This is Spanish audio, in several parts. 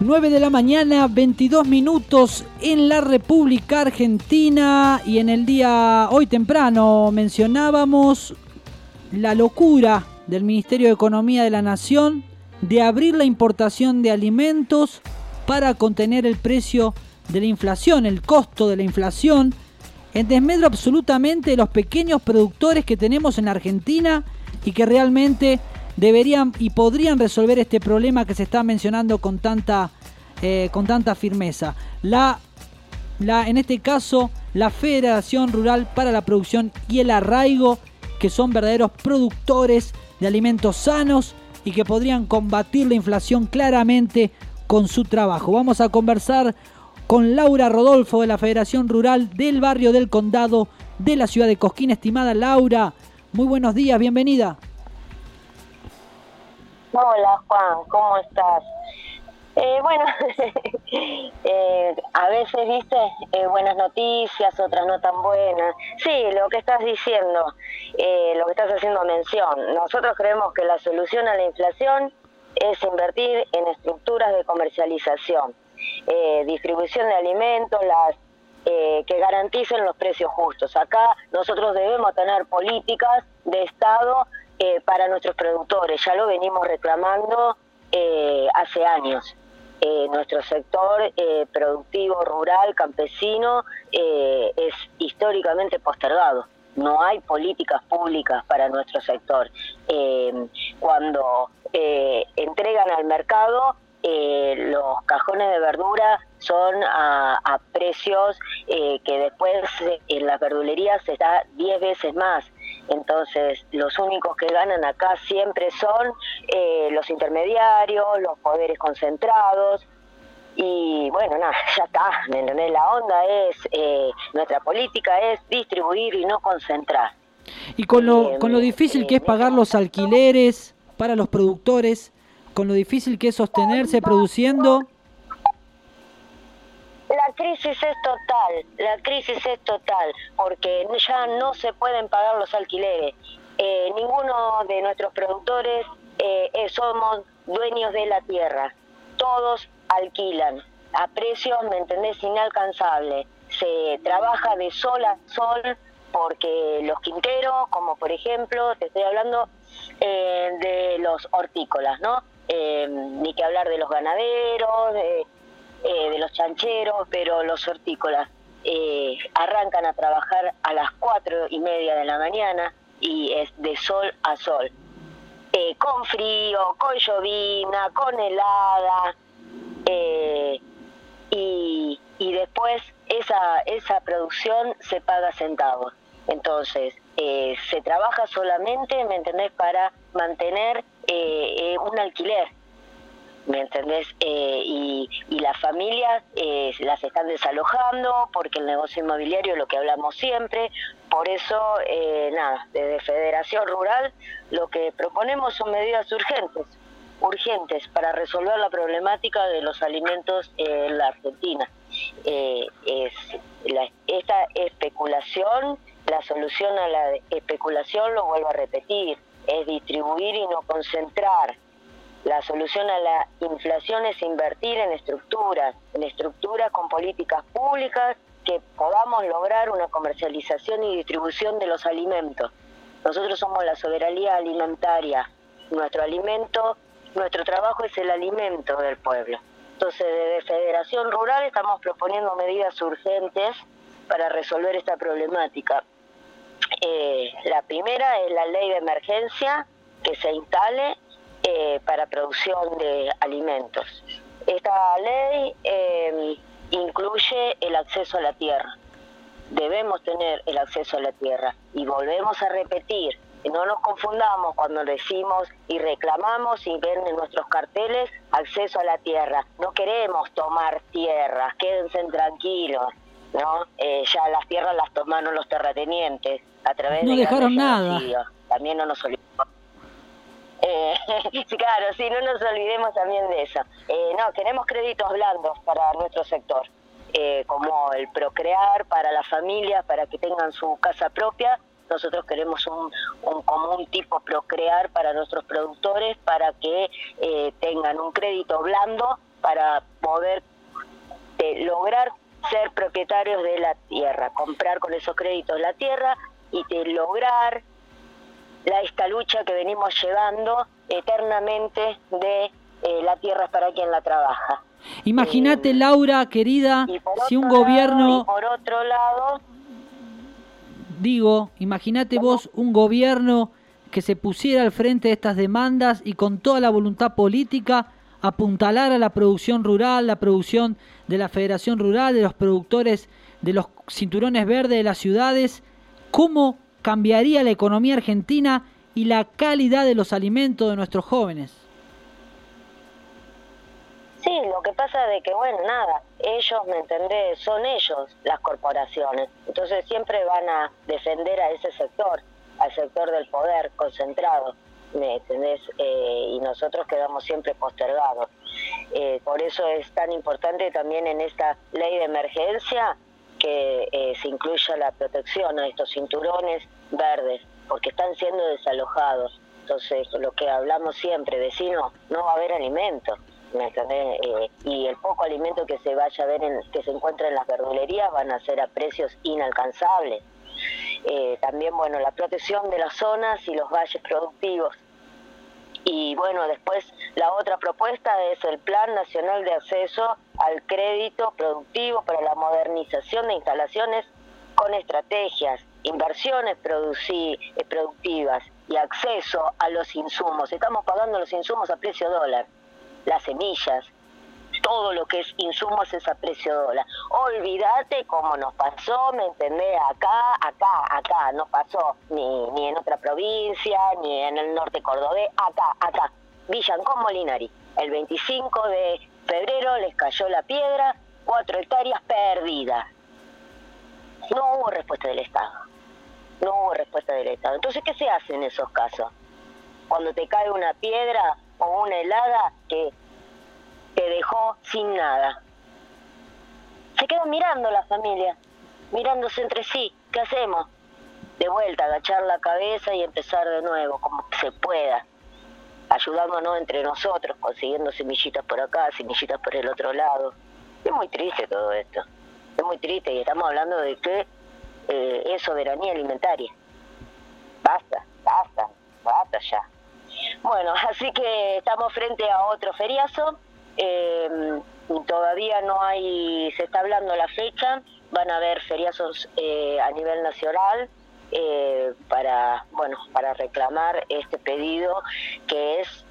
9 de la mañana, 22 minutos en la República Argentina, y en el día hoy temprano mencionábamos la locura del Ministerio de Economía de la Nación de abrir la importación de alimentos para contener el precio de la inflación, el costo de la inflación, en desmedro absolutamente de los pequeños productores que tenemos en Argentina y que realmente deberían y podrían resolver este problema que se está mencionando con tanta firmeza. En este caso, la Federación Rural para la Producción y el Arraigo, que son verdaderos productores de alimentos sanos y que podrían combatir la inflación claramente con su trabajo. Vamos a conversar con Laura Rodolfo de la Federación Rural del barrio del Condado de la ciudad de Cosquín. Estimada Laura, muy buenos días, bienvenida. Hola Juan, ¿cómo estás? Bueno, a veces, viste, buenas noticias, otras no tan buenas. Sí, lo que estás diciendo, lo que estás haciendo mención. Nosotros creemos que la solución a la inflación es invertir en estructuras de comercialización, distribución de alimentos, que garanticen los precios justos. Acá nosotros debemos tener políticas de Estado para nuestros productores. Ya lo venimos reclamando hace años. Nuestro sector productivo, rural, campesino, es históricamente postergado. No hay políticas públicas para nuestro sector. Cuando entregan al mercado, los cajones de verdura son a precios que después en las verdulerías se da 10 veces más. Entonces, los únicos que ganan acá siempre son los intermediarios, los poderes concentrados. Y bueno, nada, ya está, ¿me entendés? La onda es, nuestra política es distribuir y no concentrar. Y con lo difícil que es pagar los alquileres para los productores, con lo difícil que es sostenerse produciendo. La crisis es total, porque ya no se pueden pagar los alquileres. Ninguno de nuestros productores somos dueños de la tierra. Todos alquilan a precios, ¿me entendés?, inalcanzables. Se trabaja de sol a sol porque los quinteros, como por ejemplo, te estoy hablando de los hortícolas, ¿no? Ni que hablar de los ganaderos, de los chancheros, pero los hortícolas arrancan a trabajar a las 4:30 de la mañana y es de sol a sol, con frío, con llovina, con helada, y después esa producción se paga centavos. Entonces se trabaja solamente, ¿me entendés?, para mantener un alquiler, ¿me entendés? Y las familias las están desalojando porque el negocio inmobiliario, lo que hablamos siempre. Por eso, desde Federación Rural lo que proponemos son medidas urgentes para resolver la problemática de los alimentos en la Argentina. Esta especulación, la solución a la especulación, lo vuelvo a repetir, es distribuir y no concentrar. La solución a la inflación es invertir en estructuras con políticas públicas que podamos lograr una comercialización y distribución de los alimentos. Nosotros somos la soberanía alimentaria. Nuestro trabajo es el alimento del pueblo. Entonces, desde Federación Rural estamos proponiendo medidas urgentes para resolver esta problemática. La primera es la ley de emergencia que se instale para producción de alimentos. Esta ley incluye el acceso a la tierra. Debemos tener el acceso a la tierra. Y volvemos a repetir, no nos confundamos cuando decimos y reclamamos y ven en nuestros carteles acceso a la tierra. No queremos tomar tierras, quédense tranquilos, ¿no? Ya las tierras las tomaron los terratenientes a través no de dejaron nada. También no nos olvidemos. Claro, sí, no nos olvidemos también de eso. No, queremos créditos blandos para nuestro sector, como el Procrear para las familias, para que tengan su casa propia. Nosotros queremos un tipo Procrear para nuestros productores, para que tengan un crédito blando para poder lograr ser propietarios de la tierra, comprar con esos créditos la tierra y de lograr esta lucha que venimos llevando eternamente de la tierra es para quien la trabaja. Imagínate, Laura, querida, si un gobierno... Y por otro lado... Digo, imagínate vos un gobierno que se pusiera al frente de estas demandas y con toda la voluntad política apuntalara la producción rural, la producción de la Federación Rural, de los productores de los cinturones verdes de las ciudades. ¿Cómo cambiaría la economía argentina y la calidad de los alimentos de nuestros jóvenes? Sí, lo que pasa de que, bueno, nada, ellos, ¿me entendés? Son ellos las corporaciones. Entonces siempre van a defender a ese sector, al sector del poder concentrado, ¿me entendés? Y nosotros quedamos siempre postergados. Por eso es tan importante también en esta ley de emergencia que se incluya la protección a estos cinturones verdes, porque están siendo desalojados. Entonces, lo que hablamos siempre, vecino, no va a haber alimento. ¿Me entendés? Y el poco alimento que se vaya a ver que se encuentra en las verdulerías van a ser a precios inalcanzables. También, bueno, la protección de las zonas y los valles productivos. Y bueno, después la otra propuesta es el Plan Nacional de Acceso al Crédito Productivo para la modernización de instalaciones con estrategias, inversiones productivas y acceso a los insumos. Estamos pagando los insumos a precio dólar. Las semillas, todo lo que es insumos es a precio dólar. Olvídate cómo nos pasó, ¿me entendés? Acá, no pasó ni en otra provincia, ni en el norte cordobés, acá. Villancón Molinari, el 25 de febrero les cayó la piedra, 4 hectáreas perdidas. No hubo respuesta del Estado. Entonces, ¿qué se hace en esos casos? Cuando te cae una piedra o una helada que te dejó sin nada. Se quedan mirando la familia, mirándose entre sí. ¿Qué hacemos? De vuelta, agachar la cabeza y empezar de nuevo, como se pueda. Ayudándonos entre nosotros, consiguiendo semillitas por acá, semillitas por el otro lado. Es muy triste todo esto. Es muy triste y estamos hablando de que es soberanía alimentaria. Basta ya. Bueno, así que estamos frente a otro feriazo, todavía se está hablando la fecha, van a haber feriazos a nivel nacional para reclamar este pedido que es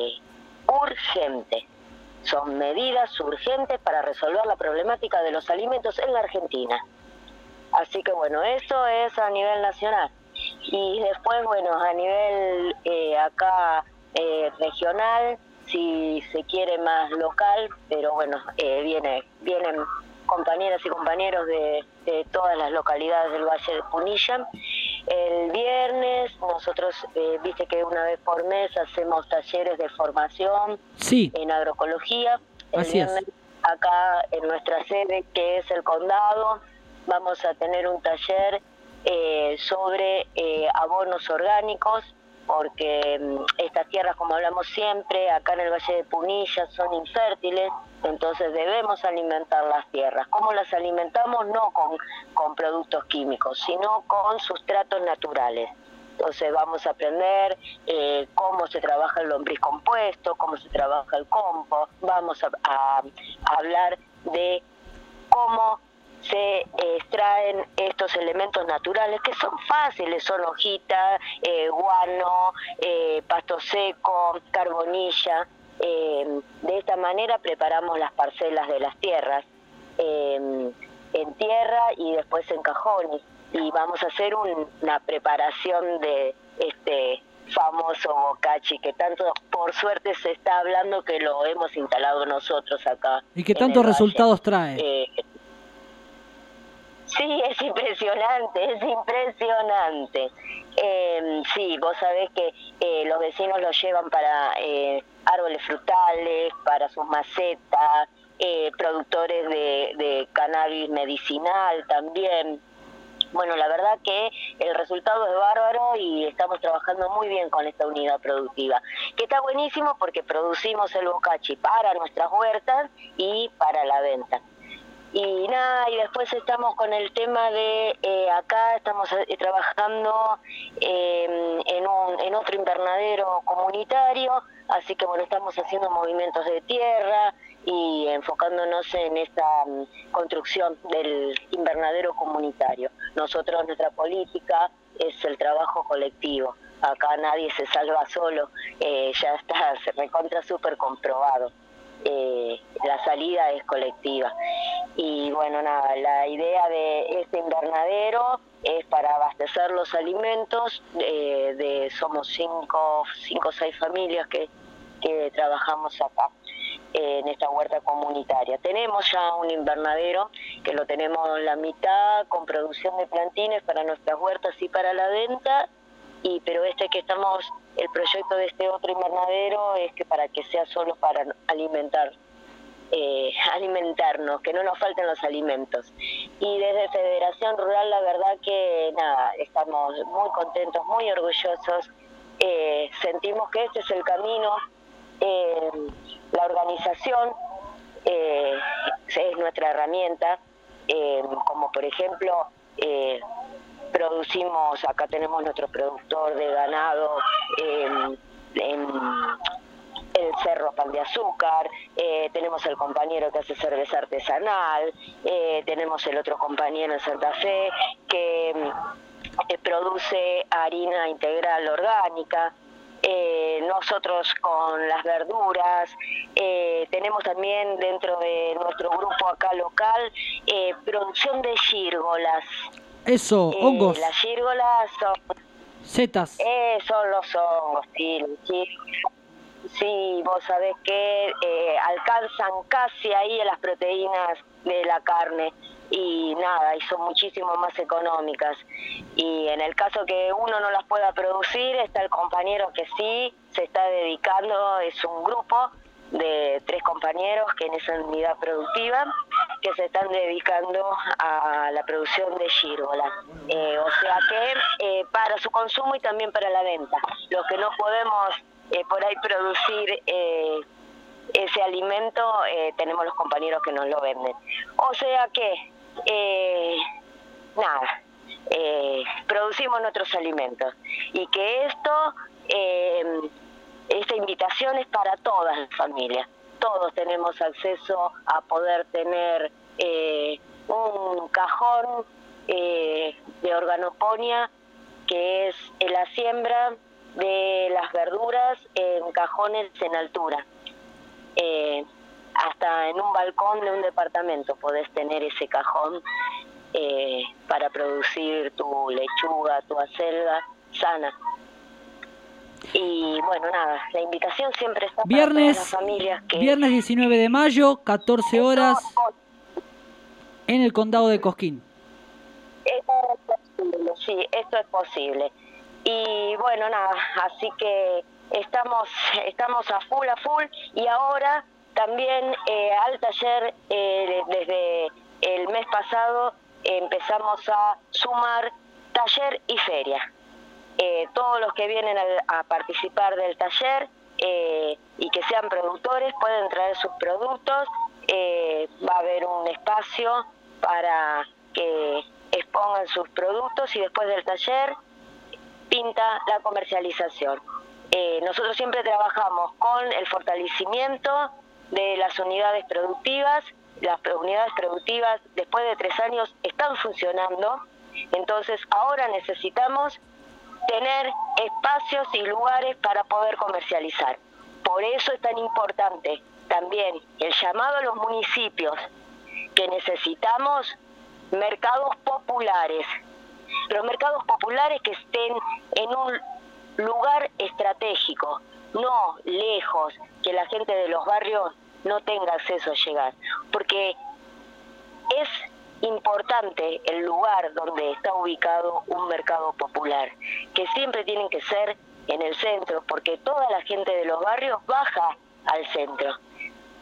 urgente. Son medidas urgentes para resolver la problemática de los alimentos en la Argentina. Así que bueno, eso es a nivel nacional. Y después, bueno, a nivel acá regional, si se quiere más local, pero bueno, vienen compañeras y compañeros de todas las localidades del Valle de Punilla. El viernes nosotros, viste que una vez por mes hacemos talleres de formación en agroecología. El viernes acá en nuestra sede, que es el Condado, vamos a tener un taller sobre abonos orgánicos, porque estas tierras, como hablamos siempre, acá en el Valle de Punilla son infértiles, entonces debemos alimentar las tierras. ¿Cómo las alimentamos? No con productos químicos, sino con sustratos naturales. Entonces vamos a aprender cómo se trabaja el lombriz compuesto, cómo se trabaja el compost, vamos a hablar de cómo se extraen estos elementos naturales que son fáciles, son hojita, guano, pasto seco, carbonilla. De esta manera preparamos las parcelas de las tierras en tierra y después en cajones, y vamos a hacer una preparación de este famoso bocachi que tanto por suerte se está hablando, que lo hemos instalado nosotros acá. ¿Y qué tantos resultados trae? Sí, es impresionante. Sí, vos sabés que los vecinos lo llevan para árboles frutales, para sus macetas, productores de cannabis medicinal también. Bueno, la verdad que el resultado es bárbaro y estamos trabajando muy bien con esta unidad productiva, que está buenísimo porque producimos el bocachi para nuestras huertas y para la venta. Y nada, y después estamos con el tema de, acá estamos trabajando en otro invernadero comunitario, así que bueno, estamos haciendo movimientos de tierra y enfocándonos en esta construcción del invernadero comunitario. Nosotros, nuestra política es el trabajo colectivo, acá nadie se salva solo, ya está, se recontra súper comprobado. La salida es colectiva y bueno, nada, la idea de este invernadero es para abastecer los alimentos somos cinco o 6 familias que trabajamos acá en esta huerta comunitaria. Tenemos ya un invernadero que lo tenemos la mitad con producción de plantines para nuestras huertas y para la venta, pero el proyecto de este otro invernadero es que para que sea solo para alimentarnos, que no nos falten los alimentos. Y desde Federación Rural la verdad que nada, estamos muy contentos, muy orgullosos, sentimos que este es el camino, la organización es nuestra herramienta, como por ejemplo producimos, acá tenemos nuestro productor de ganado en el Cerro Pan de Azúcar, tenemos el compañero que hace cerveza artesanal, tenemos el otro compañero en Santa Fe que produce harina integral orgánica, nosotros con las verduras, tenemos también dentro de nuestro grupo acá local producción de gírgolas. Eso, hongos. Las gírgolas son... Setas. Son los hongos, sí. Sí, vos sabés que alcanzan casi ahí a las proteínas de la carne y nada, y son muchísimo más económicas. Y en el caso que uno no las pueda producir, está el compañero que sí se está dedicando, es un grupo de 3 compañeros que en esa unidad productiva que se están dedicando a la producción de gírgolas, o sea que para su consumo y también para la venta. Los que no podemos por ahí producir ese alimento, tenemos los compañeros que nos lo venden. O sea que nada, producimos nuestros alimentos y que esta invitación es para todas las familias. Todos tenemos acceso a poder tener un cajón de organoponía, que es la siembra de las verduras en cajones en altura. Hasta en un balcón de un departamento podés tener ese cajón para producir tu lechuga, tu acelga sana. Y bueno, nada, la invitación siempre está para todas las familias. Viernes 19 de mayo, 14 horas, en el condado de Cosquín. Esto es posible, sí, esto es posible. Y bueno, nada, así que estamos a full, y ahora también al taller, desde el mes pasado empezamos a sumar taller y feria. Todos los que vienen a participar del taller y que sean productores pueden traer sus productos, va a haber un espacio para que expongan sus productos y después del taller pinta la comercialización. Nosotros siempre trabajamos con el fortalecimiento de las unidades productivas. Las unidades productivas después de 3 años están funcionando, entonces ahora necesitamos tener espacios y lugares para poder comercializar. Por eso es tan importante también el llamado a los municipios, que necesitamos mercados populares. Los mercados populares que estén en un lugar estratégico, no lejos, que la gente de los barrios no tenga acceso a llegar, porque es importante el lugar donde está ubicado un mercado popular, que siempre tienen que ser en el centro, porque toda la gente de los barrios baja al centro.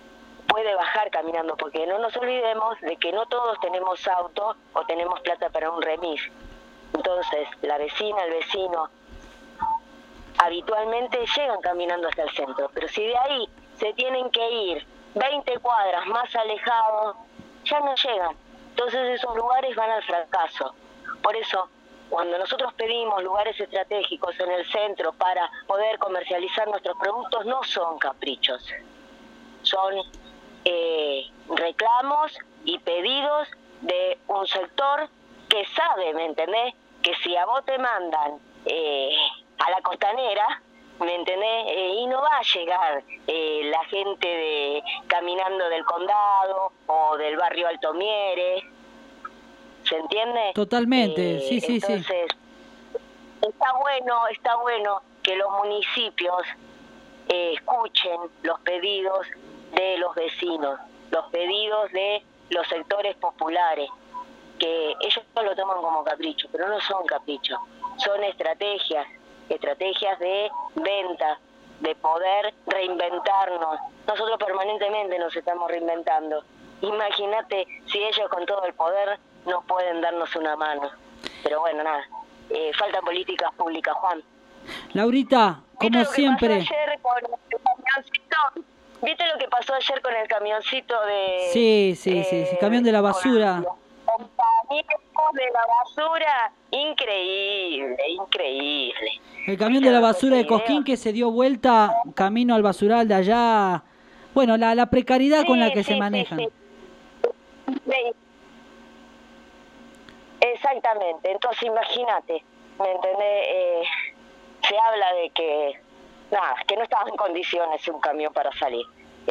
puede bajar caminando, porque no nos olvidemos de que no todos tenemos auto o tenemos plata para un remis. Entonces, la vecina, el vecino, habitualmente llegan caminando hasta el centro, pero si de ahí se tienen que ir 20 cuadras más alejados, ya no llegan. Entonces esos lugares van al fracaso. Por eso, cuando nosotros pedimos lugares estratégicos en el centro para poder comercializar nuestros productos, no son caprichos, son reclamos y pedidos de un sector que sabe, ¿me entendés?, que si a vos te mandan a la costanera, ¿me entendés?, y no va a llegar la gente caminando del condado o del barrio Alto Mieres, ¿se entiende? Totalmente, sí. Entonces, está bueno que los municipios escuchen los pedidos de los vecinos, los pedidos de los sectores populares, que ellos no lo toman como capricho, pero no son caprichos, son estrategias de venta, de poder reinventarnos. Nosotros permanentemente nos estamos reinventando. Imagínate si ellos con todo el poder no pueden darnos una mano. Pero bueno, nada, faltan políticas públicas, Juan. Laurita, como siempre. ¿Viste lo que pasó ayer con el camioncito de... Sí, camión de la basura. Compañeros de la basura, increíble. El camión de la basura de Cosquín que se dio vuelta camino al basural de allá. Bueno, la precariedad con la que se manejan. Sí. Exactamente, entonces imagínate, ¿me entendés? Se habla de que no estaba en condiciones un camión para salir.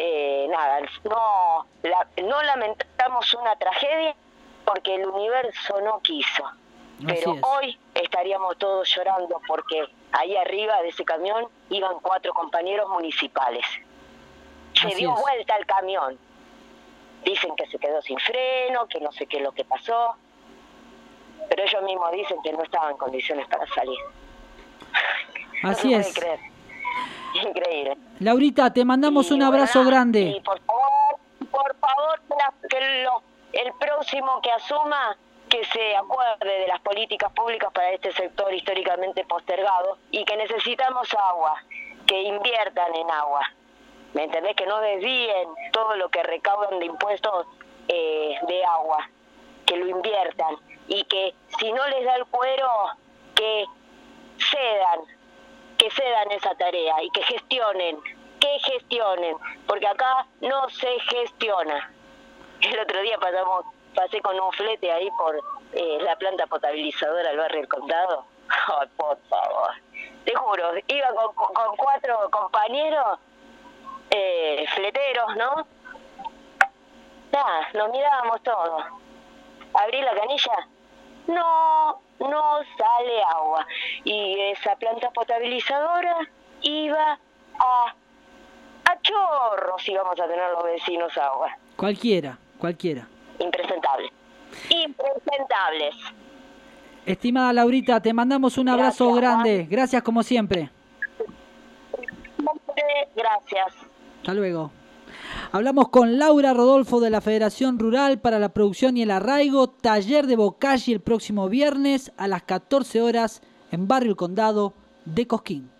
No lamentamos una tragedia porque el universo no quiso. Pero hoy estaríamos todos llorando porque ahí arriba de ese camión iban 4 compañeros municipales. Se dio vuelta el camión. Dicen que se quedó sin freno, que no sé qué es lo que pasó. Pero ellos mismos dicen que no estaban en condiciones para salir. Así es. Creer. Increíble. Laurita, te mandamos un abrazo grande. Y por favor, el próximo que asuma, que se acuerde de las políticas públicas para este sector históricamente postergado y que necesitamos agua, que inviertan en agua. ¿Me entendés? Que no desvíen todo lo que recaudan de impuestos de agua, que lo inviertan y que si no les da el cuero, que cedan esa tarea y que gestionen, porque acá no se gestiona. El otro día pasé con un flete ahí por la planta potabilizadora del barrio El Condado. Ay, por favor, te juro, iba con 4 compañeros fleteros, ¿no? Nos mirábamos todos. Abrí la canilla, no sale agua. Y esa planta potabilizadora iba a chorros, íbamos a tener los vecinos agua. Cualquiera. Impresentables. Estimada Laurita, te mandamos un abrazo grande. Gracias como siempre. Gracias. Hasta luego. Hablamos con Laura Rodolfo de la Federación Rural para la Producción y el Arraigo, taller de Bocashi el próximo viernes a las 14 horas en Barrio El Condado de Cosquín.